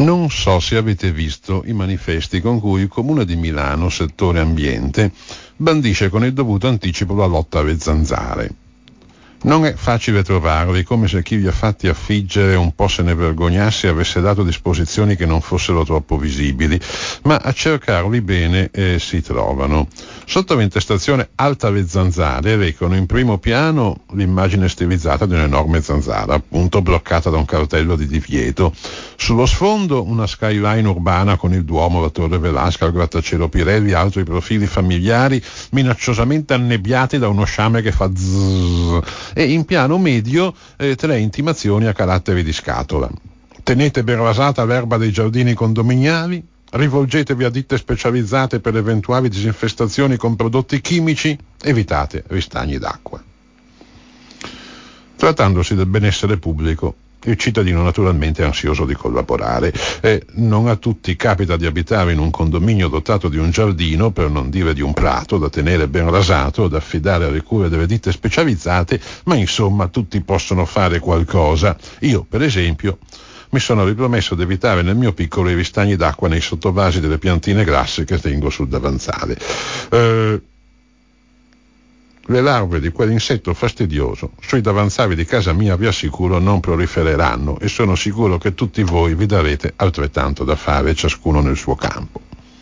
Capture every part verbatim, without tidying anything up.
Non so se avete visto i manifesti con cui il Comune di Milano, settore ambiente, bandisce con il dovuto anticipo la lotta alle zanzare. Non è facile trovarli, come se chi li ha fatti affiggere un po' se ne vergognasse e avesse dato disposizioni che non fossero troppo visibili, ma a cercarli bene eh, si trovano. Sotto l'intestazione Alta le zanzare recano in primo piano l'immagine stilizzata di un'enorme zanzara, appunto bloccata da un cartello di divieto. Sullo sfondo una skyline urbana con il Duomo, la Torre Velasca, il grattacielo Pirelli e altri profili familiari minacciosamente annebbiati da uno sciame che fa zzzz. E in piano medio eh, tre intimazioni a carattere di scatola. Tenete ben rasata l'erba dei giardini condominiali, rivolgetevi a ditte specializzate per eventuali disinfestazioni con prodotti chimici, evitate ristagni d'acqua. Trattandosi del benessere pubblico, il cittadino naturalmente è ansioso di collaborare e non a tutti capita di abitare in un condominio dotato di un giardino, per non dire di un prato, da tenere ben rasato, da affidare alle cure delle ditte specializzate, ma insomma tutti possono fare qualcosa. Io, per esempio, mi sono ripromesso di evitare nel mio piccolo i ristagni d'acqua nei sottovasi delle piantine grasse che tengo sul davanzale. Eh, Le larve di quell'insetto fastidioso sui davanzali di casa mia, vi assicuro, non prolifereranno e sono sicuro che tutti voi vi darete altrettanto da fare, ciascuno nel suo campo.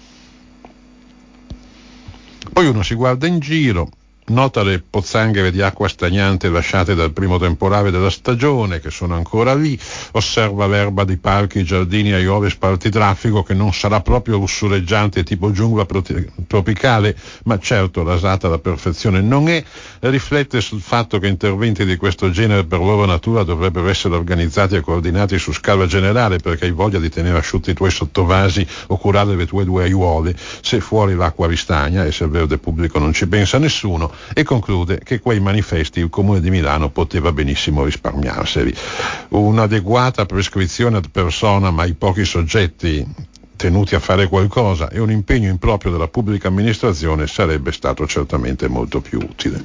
Poi uno si guarda in giro, nota le pozzanghere di acqua stagnante lasciate dal primo temporale della stagione, che sono ancora lì, osserva l'erba di parchi, giardini, aiuole, spartitraffico, che non sarà proprio lussureggiante tipo giungla prote- tropicale, ma certo rasata alla perfezione non è, riflette sul fatto che interventi di questo genere per loro natura dovrebbero essere organizzati e coordinati su scala generale, perché hai voglia di tenere asciutti i tuoi sottovasi o curare le tue due aiuole, se fuori l'acqua ristagna e se il verde pubblico non ci pensa nessuno, e conclude che quei manifesti il Comune di Milano poteva benissimo risparmiarseli. Un'adeguata prescrizione ad persona, ma i pochi soggetti tenuti a fare qualcosa, e un impegno improprio della pubblica amministrazione sarebbe stato certamente molto più utile.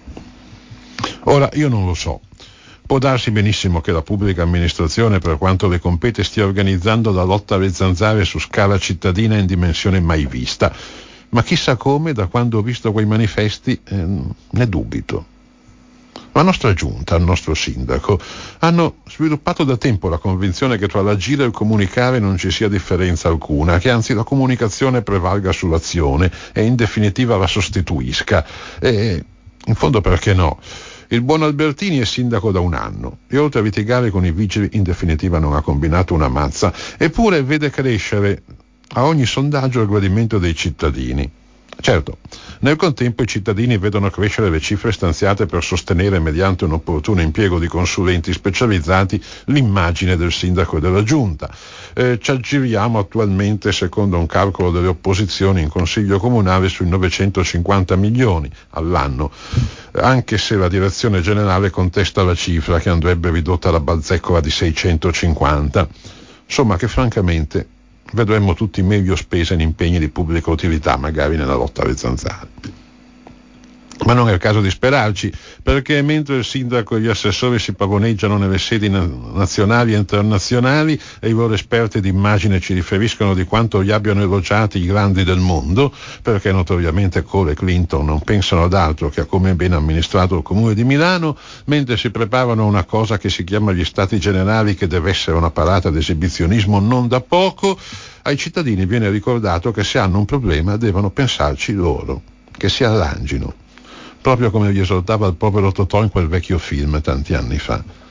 Ora, io non lo so. Può darsi benissimo che la pubblica amministrazione, per quanto le compete, stia organizzando la lotta alle zanzare su scala cittadina in dimensione mai vista. Ma chissà come, da quando ho visto quei manifesti, eh, ne dubito. La nostra giunta, il nostro sindaco, hanno sviluppato da tempo la convinzione che tra l'agire e il comunicare non ci sia differenza alcuna, che anzi la comunicazione prevalga sull'azione e in definitiva la sostituisca. E in fondo perché no? Il buon Albertini è sindaco da un anno e oltre a litigare con i vigili in definitiva non ha combinato una mazza, eppure vede crescere a ogni sondaggio il gradimento dei cittadini. Certo, nel contempo i cittadini vedono crescere le cifre stanziate per sostenere, mediante un opportuno impiego di consulenti specializzati, l'immagine del sindaco e della giunta. Eh, ci aggiriamo attualmente, secondo un calcolo delle opposizioni in consiglio comunale, sui novecentocinquanta milioni all'anno, anche se la direzione generale contesta la cifra, che andrebbe ridotta alla bazzeccola di seicentocinquanta. Insomma, che francamente vedremmo tutti meglio spese in impegni di pubblica utilità, magari nella lotta alle zanzare. Ma non è il caso di sperarci, perché mentre il sindaco e gli assessori si pavoneggiano nelle sedi na- nazionali e internazionali e i loro esperti d'immagine ci riferiscono di quanto li abbiano elogiati i grandi del mondo, perché notoriamente Cole e Clinton non pensano ad altro che a come è ben amministrato il Comune di Milano, mentre si preparano a una cosa che si chiama gli Stati Generali, che deve essere una parata d'esibizionismo non da poco, ai cittadini viene ricordato che se hanno un problema devono pensarci loro, che si arrangino. Proprio come gli esortava il povero Totò in quel vecchio film tanti anni fa.